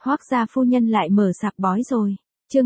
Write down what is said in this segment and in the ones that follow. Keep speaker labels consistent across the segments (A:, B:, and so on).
A: Hoác gia phu nhân lại mở sạp bói rồi. Chương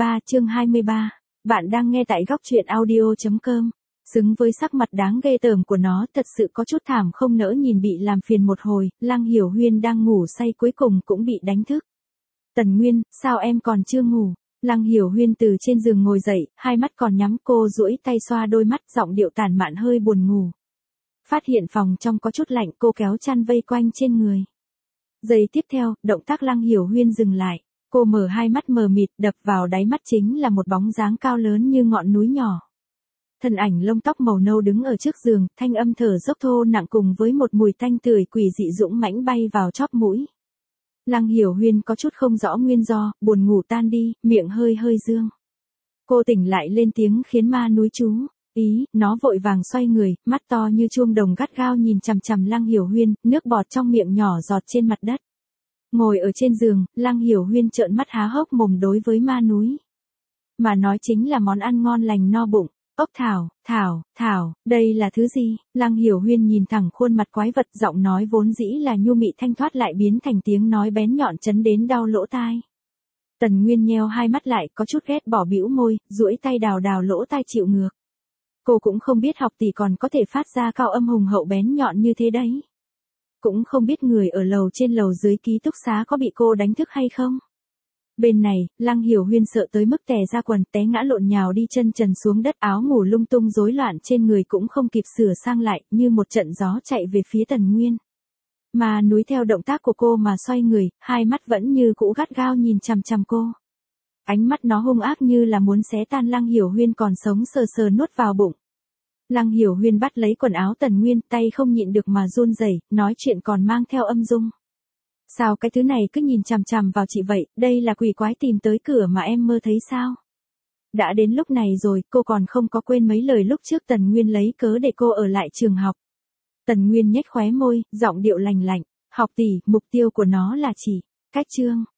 A: 23. Bạn đang nghe tại góc truyện audio.com. Xứng với sắc mặt đáng ghê tởm của nó, thật sự có chút thảm không nỡ nhìn, bị làm phiền một hồi. Lăng Hiểu Huyên đang ngủ say cuối cùng cũng bị đánh thức. Tần Nguyên, sao em còn chưa ngủ? Lăng Hiểu Huyên từ trên giường ngồi dậy, hai mắt còn nhắm, cô duỗi tay xoa đôi mắt, giọng điệu tản mạn hơi buồn ngủ. Phát hiện phòng trong có chút lạnh, cô kéo chăn vây quanh trên người. Giây tiếp theo, động tác Lăng Hiểu Huyên dừng lại. Cô mở hai mắt mờ mịt, đập vào đáy mắt chính là một bóng dáng cao lớn như ngọn núi nhỏ. Thân ảnh lông tóc màu nâu đứng ở trước giường, thanh âm thở dốc thô nặng cùng với một mùi tanh tưởi quỷ dị dũng mãnh bay vào chóp mũi. Lăng Hiểu Huyên có chút không rõ nguyên do, buồn ngủ tan đi, miệng hơi dương. Cô tỉnh lại lên tiếng khiến ma núi chú ý, nó vội vàng xoay người, mắt to như chuông đồng gắt gao nhìn chằm chằm Lăng Hiểu Huyên, nước bọt trong miệng nhỏ giọt trên mặt đất. Ngồi ở trên giường, Lăng Hiểu Huyên trợn mắt há hốc mồm đối với ma núi. Mà nói chính là món ăn ngon lành no bụng. Ốc thảo, đây là thứ gì? Lăng Hiểu Huyên nhìn thẳng khuôn mặt quái vật, giọng nói vốn dĩ là nhu mị thanh thoát lại biến thành tiếng nói bén nhọn chấn đến đau lỗ tai. Tần Nguyên nheo hai mắt lại, có chút ghét bỏ bĩu môi, duỗi tay đào lỗ tai chịu ngược. Cô cũng không biết học tỷ còn có thể phát ra cao âm hùng hậu bén nhọn như thế đấy. Cũng không biết người ở lầu trên lầu dưới ký túc xá có bị cô đánh thức hay không. Bên này, Lăng Hiểu Huyên sợ tới mức tè ra quần, té ngã lộn nhào đi chân trần xuống đất, áo ngủ lung tung rối loạn trên người cũng không kịp sửa sang lại, như một trận gió chạy về phía Tần Nguyên. Mà núi theo động tác của cô mà xoay người, hai mắt vẫn như cũ gắt gao nhìn chằm chằm cô. Ánh mắt nó hung ác như là muốn xé tan Lăng Hiểu Huyên còn sống sờ nuốt vào bụng. Lăng Hiểu Huyên bắt lấy quần áo Tần Nguyên, tay không nhịn được mà run rẩy, nói chuyện còn mang theo âm dung. Sao cái thứ này cứ nhìn chằm chằm vào chị vậy, đây là quỷ quái tìm tới cửa mà em mơ thấy sao? Đã đến lúc này rồi, cô còn không có quên mấy lời lúc trước Tần Nguyên lấy cớ để cô ở lại trường học. Tần Nguyên nhếch khóe môi, giọng điệu lạnh lạnh, học tỷ, mục tiêu của nó là chỉ, cách chương.